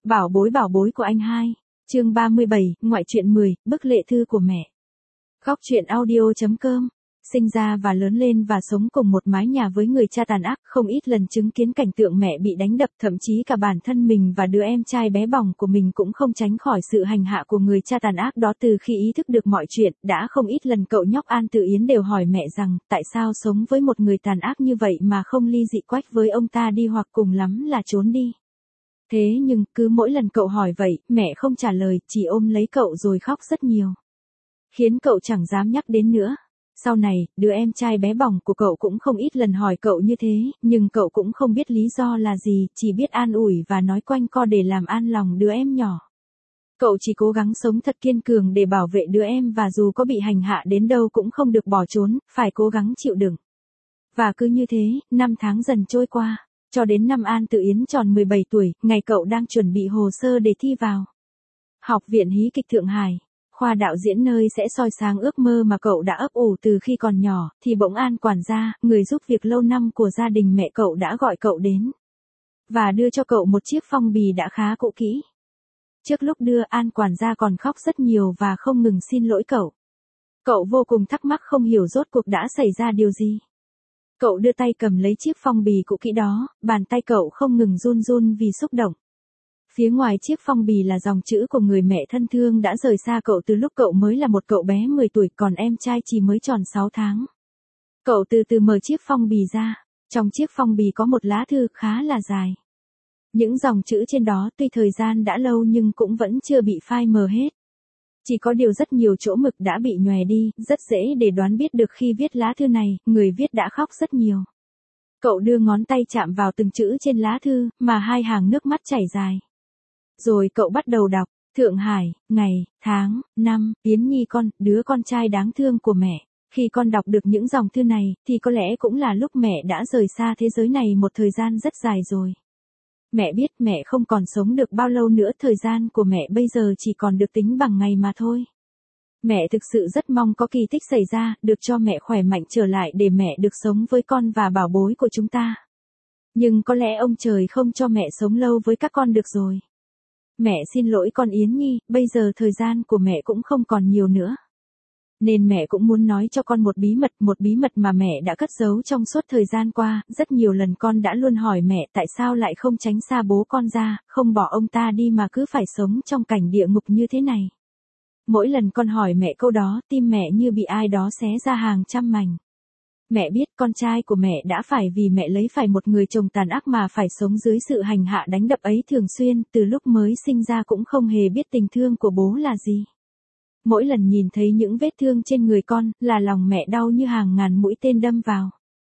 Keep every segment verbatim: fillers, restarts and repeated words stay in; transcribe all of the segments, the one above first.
Bảo bối bảo bối của anh hai. Chương ba mươi bảy, ngoại truyện mười, bức lệ thư của mẹ. Góc truyện audio chấm com. Sinh ra và lớn lên và sống cùng một mái nhà với người cha tàn ác, không ít lần chứng kiến cảnh tượng mẹ bị đánh đập, thậm chí cả bản thân mình và đứa em trai bé bỏng của mình cũng không tránh khỏi sự hành hạ của người cha tàn ác đó. Từ khi ý thức được mọi chuyện, đã không ít lần cậu nhóc An Tử Yến đều hỏi mẹ rằng, tại sao sống với một người tàn ác như vậy mà không ly dị quách với ông ta đi, hoặc cùng lắm là trốn đi. Thế nhưng, cứ mỗi lần cậu hỏi vậy, mẹ không trả lời, chỉ ôm lấy cậu rồi khóc rất nhiều, khiến cậu chẳng dám nhắc đến nữa. Sau này, đứa em trai bé bỏng của cậu cũng không ít lần hỏi cậu như thế, nhưng cậu cũng không biết lý do là gì, chỉ biết an ủi và nói quanh co để làm an lòng đứa em nhỏ. Cậu chỉ cố gắng sống thật kiên cường để bảo vệ đứa em, và dù có bị hành hạ đến đâu cũng không được bỏ trốn, phải cố gắng chịu đựng. Và cứ như thế, năm tháng dần trôi qua, cho đến năm An Tử Yến tròn mười bảy tuổi, ngày cậu đang chuẩn bị hồ sơ để thi vào Học viện Hí kịch Thượng Hải, khoa đạo diễn, nơi sẽ soi sáng ước mơ mà cậu đã ấp ủ từ khi còn nhỏ, thì bỗng An quản gia, người giúp việc lâu năm của gia đình mẹ cậu, đã gọi cậu đến và đưa cho cậu một chiếc phong bì đã khá cũ kỹ. Trước lúc đưa, An quản gia còn khóc rất nhiều và không ngừng xin lỗi cậu. Cậu vô cùng thắc mắc không hiểu rốt cuộc đã xảy ra điều gì. Cậu đưa tay cầm lấy chiếc phong bì cũ kỹ đó, bàn tay cậu không ngừng run run vì xúc động. Phía ngoài chiếc phong bì là dòng chữ của người mẹ thân thương đã rời xa cậu từ lúc cậu mới là một cậu bé mười tuổi, còn em trai chỉ mới tròn sáu tháng. Cậu từ từ mở chiếc phong bì ra. Trong chiếc phong bì có một lá thư khá là dài. Những dòng chữ trên đó tuy thời gian đã lâu nhưng cũng vẫn chưa bị phai mờ hết. Chỉ có điều rất nhiều chỗ mực đã bị nhòe đi, rất dễ để đoán biết được khi viết lá thư này, người viết đã khóc rất nhiều. Cậu đưa ngón tay chạm vào từng chữ trên lá thư, mà hai hàng nước mắt chảy dài. Rồi cậu bắt đầu đọc, Thượng Hải, ngày, tháng, năm, Yến Nhi con, đứa con trai đáng thương của mẹ. Khi con đọc được những dòng thư này, thì có lẽ cũng là lúc mẹ đã rời xa thế giới này một thời gian rất dài rồi. Mẹ biết mẹ không còn sống được bao lâu nữa, thời gian của mẹ bây giờ chỉ còn được tính bằng ngày mà thôi. Mẹ thực sự rất mong có kỳ tích xảy ra, được cho mẹ khỏe mạnh trở lại để mẹ được sống với con và bảo bối của chúng ta. Nhưng có lẽ ông trời không cho mẹ sống lâu với các con được rồi. Mẹ xin lỗi con Yến Nhi, bây giờ thời gian của mẹ cũng không còn nhiều nữa. Nên mẹ cũng muốn nói cho con một bí mật, một bí mật mà mẹ đã cất giấu trong suốt thời gian qua. Rất nhiều lần con đã luôn hỏi mẹ tại sao lại không tránh xa bố con ra, không bỏ ông ta đi mà cứ phải sống trong cảnh địa ngục như thế này. Mỗi lần con hỏi mẹ câu đó, tim mẹ như bị ai đó xé ra hàng trăm mảnh. Mẹ biết con trai của mẹ đã phải vì mẹ lấy phải một người chồng tàn ác mà phải sống dưới sự hành hạ đánh đập ấy thường xuyên, từ lúc mới sinh ra cũng không hề biết tình thương của bố là gì. Mỗi lần nhìn thấy những vết thương trên người con, là lòng mẹ đau như hàng ngàn mũi tên đâm vào.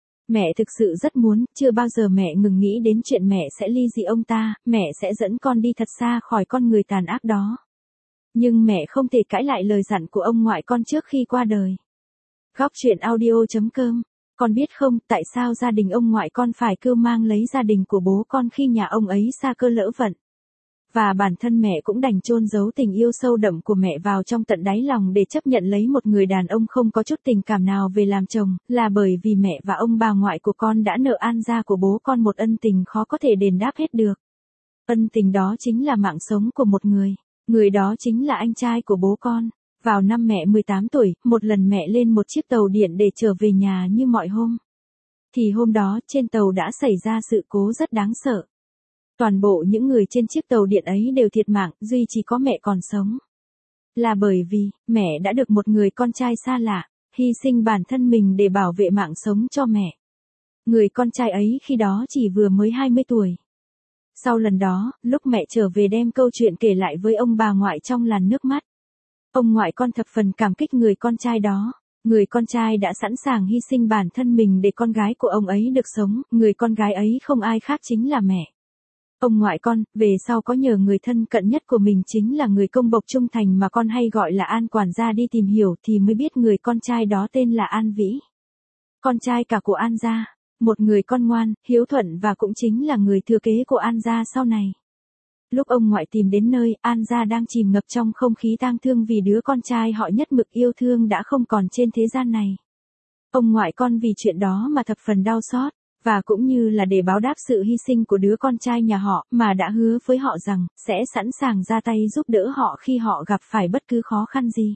Mẹ thực sự rất muốn, chưa bao giờ mẹ ngừng nghĩ đến chuyện mẹ sẽ ly dị ông ta, mẹ sẽ dẫn con đi thật xa khỏi con người tàn ác đó. Nhưng mẹ không thể cãi lại lời dặn của ông ngoại con trước khi qua đời. Góc truyện audio chấm com. Con biết không, tại sao gia đình ông ngoại con phải cưu mang lấy gia đình của bố con khi nhà ông ấy xa cơ lỡ vận. Và bản thân mẹ cũng đành chôn giấu tình yêu sâu đậm của mẹ vào trong tận đáy lòng để chấp nhận lấy một người đàn ông không có chút tình cảm nào về làm chồng, là bởi vì mẹ và ông bà ngoại của con đã nợ An gia của bố con một ân tình khó có thể đền đáp hết được. Ân tình đó chính là mạng sống của một người, người đó chính là anh trai của bố con. Vào năm mẹ mười tám tuổi, một lần mẹ lên một chiếc tàu điện để trở về nhà như mọi hôm. Thì hôm đó, trên tàu đã xảy ra sự cố rất đáng sợ. Toàn bộ những người trên chiếc tàu điện ấy đều thiệt mạng, duy chỉ có mẹ còn sống. Là bởi vì, mẹ đã được một người con trai xa lạ, hy sinh bản thân mình để bảo vệ mạng sống cho mẹ. Người con trai ấy khi đó chỉ vừa mới hai mươi tuổi. Sau lần đó, lúc mẹ trở về đem câu chuyện kể lại với ông bà ngoại trong làn nước mắt. Ông ngoại con thập phần cảm kích người con trai đó. Người con trai đã sẵn sàng hy sinh bản thân mình để con gái của ông ấy được sống, người con gái ấy không ai khác chính là mẹ. Ông ngoại con, về sau có nhờ người thân cận nhất của mình chính là người công bộc trung thành mà con hay gọi là An quản gia đi tìm hiểu thì mới biết người con trai đó tên là An Vĩ. Con trai cả của An gia, một người con ngoan, hiếu thuận và cũng chính là người thừa kế của An gia sau này. Lúc ông ngoại tìm đến nơi, An gia đang chìm ngập trong không khí tang thương vì đứa con trai họ nhất mực yêu thương đã không còn trên thế gian này. Ông ngoại con vì chuyện đó mà thập phần đau xót. Và cũng như là để báo đáp sự hy sinh của đứa con trai nhà họ, mà đã hứa với họ rằng, sẽ sẵn sàng ra tay giúp đỡ họ khi họ gặp phải bất cứ khó khăn gì.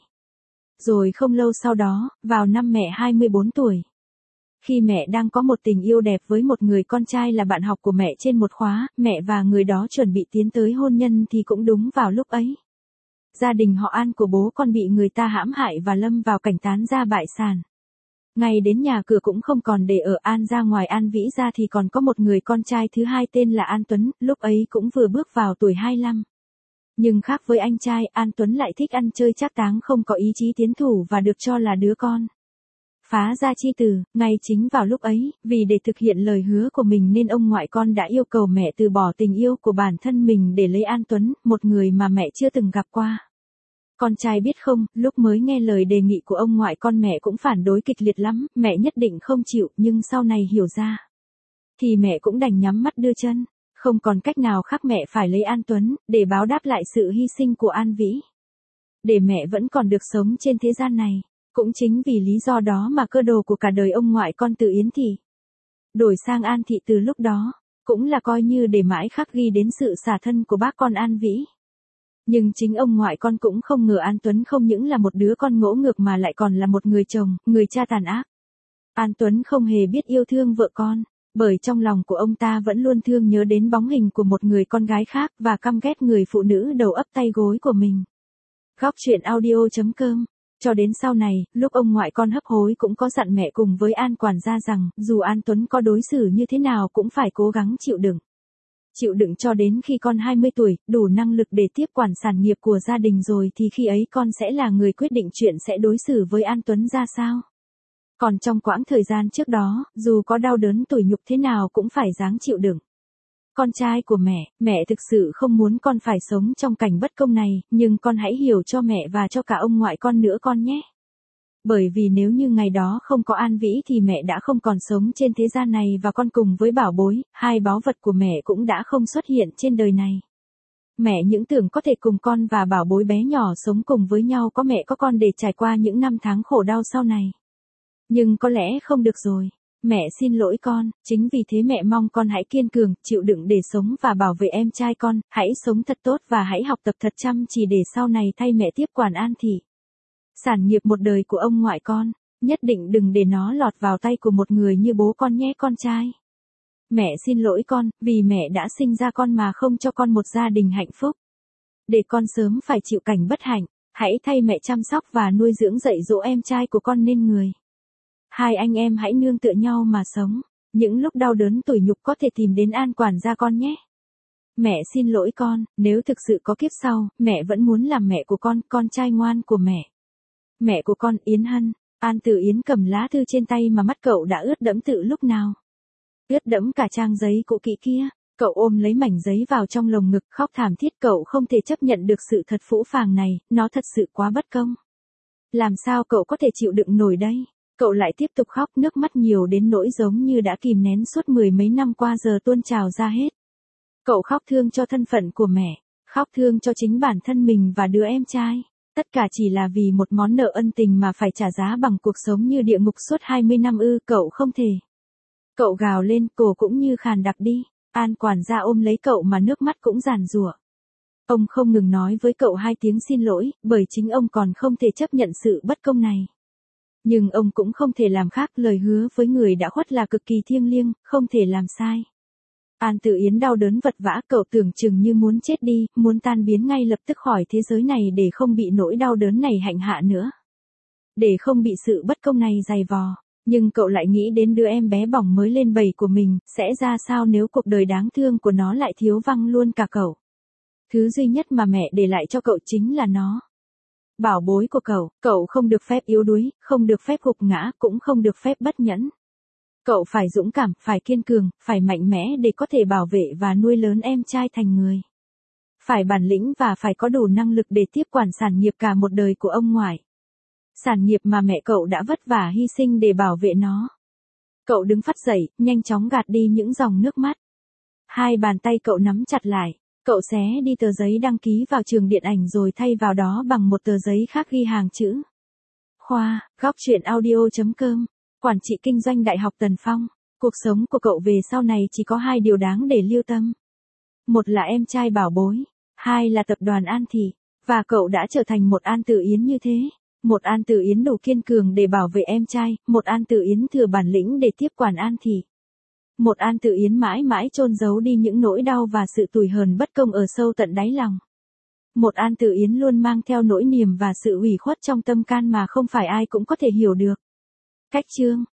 Rồi không lâu sau đó, vào năm mẹ hai mươi bốn tuổi. Khi mẹ đang có một tình yêu đẹp với một người con trai là bạn học của mẹ trên một khóa, mẹ và người đó chuẩn bị tiến tới hôn nhân thì cũng đúng vào lúc ấy. Gia đình họ An của bố con bị người ta hãm hại và lâm vào cảnh tán gia bại sản. Ngay đến nhà cửa cũng không còn để ở. An ra ngoài An Vĩ ra thì còn có một người con trai thứ hai tên là An Tuấn, lúc ấy cũng vừa bước vào tuổi hai mươi lăm. Nhưng khác với anh trai, An Tuấn lại thích ăn chơi trác táng, không có ý chí tiến thủ và được cho là đứa con phá gia chi tử. Ngay chính vào lúc ấy, vì để thực hiện lời hứa của mình nên ông ngoại con đã yêu cầu mẹ từ bỏ tình yêu của bản thân mình để lấy An Tuấn, một người mà mẹ chưa từng gặp qua. Con trai biết không, lúc mới nghe lời đề nghị của ông ngoại con mẹ cũng phản đối kịch liệt lắm, mẹ nhất định không chịu, nhưng sau này hiểu ra thì mẹ cũng đành nhắm mắt đưa chân. Không còn cách nào khác, mẹ phải lấy An Tuấn, để báo đáp lại sự hy sinh của An Vĩ. Để mẹ vẫn còn được sống trên thế gian này. Cũng chính vì lý do đó mà cơ đồ của cả đời ông ngoại con từ Yến Thị đổi sang An Thị từ lúc đó, cũng là coi như để mãi khắc ghi đến sự xả thân của bác con An Vĩ. Nhưng chính ông ngoại con cũng không ngờ An Tuấn không những là một đứa con ngỗ ngược mà lại còn là một người chồng, người cha tàn ác. An Tuấn không hề biết yêu thương vợ con, bởi trong lòng của ông ta vẫn luôn thương nhớ đến bóng hình của một người con gái khác và căm ghét người phụ nữ đầu ấp tay gối của mình. Góc truyện audio chấm com. Cho đến sau này, lúc ông ngoại con hấp hối cũng có dặn mẹ cùng với An quản gia rằng, dù An Tuấn có đối xử như thế nào cũng phải cố gắng chịu đựng. Chịu đựng cho đến khi con hai mươi tuổi, đủ năng lực để tiếp quản sản nghiệp của gia đình rồi thì khi ấy con sẽ là người quyết định chuyện sẽ đối xử với An Tuấn ra sao. Còn trong quãng thời gian trước đó, dù có đau đớn tủi nhục thế nào cũng phải ráng chịu đựng. Con trai của mẹ, mẹ thực sự không muốn con phải sống trong cảnh bất công này, nhưng con hãy hiểu cho mẹ và cho cả ông ngoại con nữa con nhé. Bởi vì nếu như ngày đó không có An Vĩ thì mẹ đã không còn sống trên thế gian này và con cùng với Bảo Bối, hai báu vật của mẹ cũng đã không xuất hiện trên đời này. Mẹ những tưởng có thể cùng con và Bảo Bối bé nhỏ sống cùng với nhau, có mẹ có con để trải qua những năm tháng khổ đau sau này. Nhưng có lẽ không được rồi. Mẹ xin lỗi con, chính vì thế mẹ mong con hãy kiên cường, chịu đựng để sống và bảo vệ em trai con, hãy sống thật tốt và hãy học tập thật chăm chỉ để sau này thay mẹ tiếp quản An Thị. Sản nghiệp một đời của ông ngoại con, nhất định đừng để nó lọt vào tay của một người như bố con nhé con trai. Mẹ xin lỗi con, vì mẹ đã sinh ra con mà không cho con một gia đình hạnh phúc. Để con sớm phải chịu cảnh bất hạnh, hãy thay mẹ chăm sóc và nuôi dưỡng dạy dỗ em trai của con nên người. Hai anh em hãy nương tựa nhau mà sống, những lúc đau đớn tủi nhục có thể tìm đến An quản gia con nhé. Mẹ xin lỗi con, nếu thực sự có kiếp sau, mẹ vẫn muốn làm mẹ của con, con trai ngoan của mẹ. Mẹ của con, Yến Hân. An Tử Yến cầm lá thư trên tay mà mắt cậu đã ướt đẫm từ lúc nào. Ướt đẫm cả trang giấy cũ kỹ kia, cậu ôm lấy mảnh giấy vào trong lồng ngực khóc thảm thiết. Cậu không thể chấp nhận được sự thật phũ phàng này, nó thật sự quá bất công. Làm sao cậu có thể chịu đựng nổi đây? Cậu lại tiếp tục khóc, nước mắt nhiều đến nỗi giống như đã kìm nén suốt mười mấy năm qua giờ tuôn trào ra hết. Cậu khóc thương cho thân phận của mẹ, khóc thương cho chính bản thân mình và đứa em trai. Tất cả chỉ là vì một món nợ ân tình mà phải trả giá bằng cuộc sống như địa ngục suốt hai mươi năm ư? Cậu không thể. Cậu gào lên, cổ cũng như khàn đặc đi. An quản gia ôm lấy cậu mà nước mắt cũng giàn giụa. Ông không ngừng nói với cậu hai tiếng xin lỗi, bởi chính ông còn không thể chấp nhận sự bất công này. Nhưng ông cũng không thể làm khác, lời hứa với người đã khuất là cực kỳ thiêng liêng, không thể làm sai. An Tử Yến đau đớn vật vã, cậu tưởng chừng như muốn chết đi, muốn tan biến ngay lập tức khỏi thế giới này để không bị nỗi đau đớn này hạnh hạ nữa. Để không bị sự bất công này dày vò. Nhưng cậu lại nghĩ đến đứa em bé bỏng mới lên bảy của mình, sẽ ra sao nếu cuộc đời đáng thương của nó lại thiếu văng luôn cả cậu. Thứ duy nhất mà mẹ để lại cho cậu chính là nó. Bảo bối của cậu, cậu không được phép yếu đuối, không được phép gục ngã, cũng không được phép bất nhẫn. Cậu phải dũng cảm, phải kiên cường, phải mạnh mẽ để có thể bảo vệ và nuôi lớn em trai thành người. Phải bản lĩnh và phải có đủ năng lực để tiếp quản sản nghiệp cả một đời của ông ngoại. Sản nghiệp mà mẹ cậu đã vất vả hy sinh để bảo vệ nó. Cậu đứng phắt dậy, nhanh chóng gạt đi những dòng nước mắt. Hai bàn tay cậu nắm chặt lại. Cậu xé đi tờ giấy đăng ký vào trường điện ảnh rồi thay vào đó bằng một tờ giấy khác ghi hàng chữ. Khoa, góc truyện audio chấm com, Quản trị kinh doanh Đại học Tần Phong. Cuộc sống của cậu về sau này chỉ có hai điều đáng để lưu tâm. Một là em trai bảo bối, hai là tập đoàn An Thị, và cậu đã trở thành một An Tử Yến như thế. Một An Tử Yến đủ kiên cường để bảo vệ em trai, một An Tử Yến thừa bản lĩnh để tiếp quản An Thị. Một An Tử Yến mãi mãi chôn giấu đi những nỗi đau và sự tủi hờn bất công ở sâu tận đáy lòng. Một An Tử Yến luôn mang theo nỗi niềm và sự ủy khuất trong tâm can mà không phải ai cũng có thể hiểu được. Cách chương